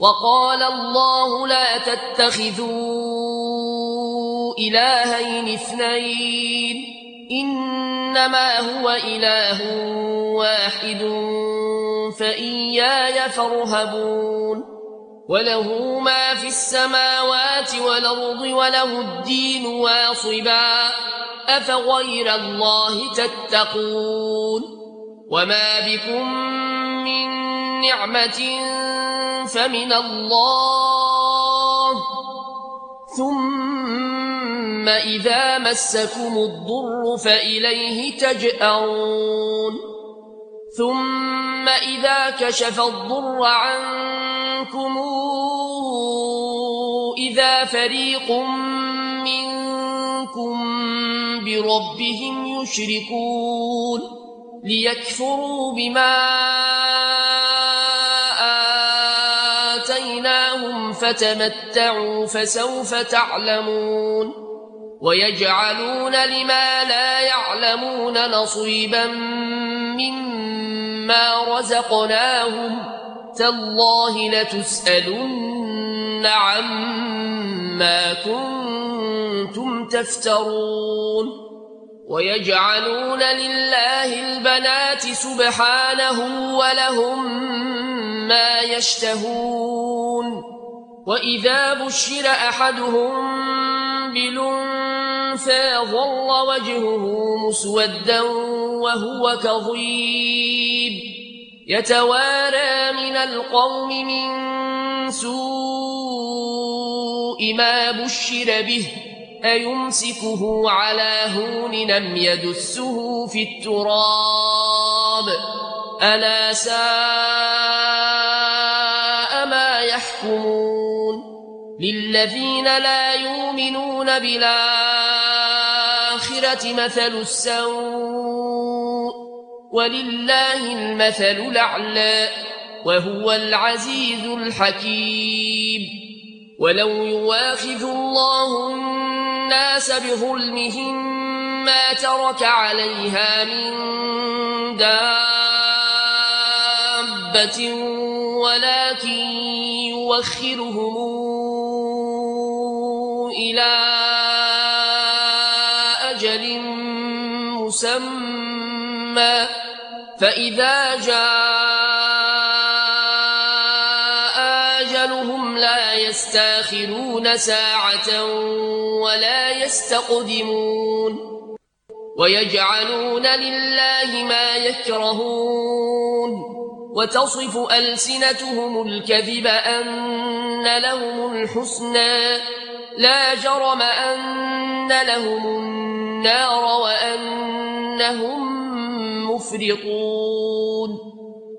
وقال الله لا تتخذوا إلهين اثنين إنما هو إله واحد فإياي فارهبون وله ما في السماوات والأرض وله الدين واصبا أفغير الله تتقون وما بكم من نعمة فمن الله ثم إذا مسكم الضر فإليه تجأرون ثم إذا كشف الضر عنكم إذا فريق منكم بربهم يشركون ليكفروا بما آتيناهم فتمتعوا فسوف تعلمون ويجعلون لما لا يعلمون نصيبا مما رزقناهم تالله لتسألن عما كنتم تفترون ويجعلون لله البنات سبحانه ولهم ما يشتهون وإذا بشر أحدهم بالأنثى ظل وجهه مسودا وهو كظيم يتوارى من القوم من سوء ما بشر به أيمسكه على هون أم يدسه في التراب ألا ساء ما يحكمون للذين لا يؤمنون بالآخرة مثل السوء ولله المثل الأعلى وهو العزيز الحكيم ولو يواخذ الله الناس بظلمهم ما ترك عليها من دابة ولكن يوخرهم إلى أجل مسمى فإذا جاء أجلهم لا يستاخرون ساعة ولا يستقدمون ويجعلون لله ما يكرهون وتصف ألسنتهم الكذب أن لهم الحسنى لا جرم أن لهم النار وأنهم مفرطون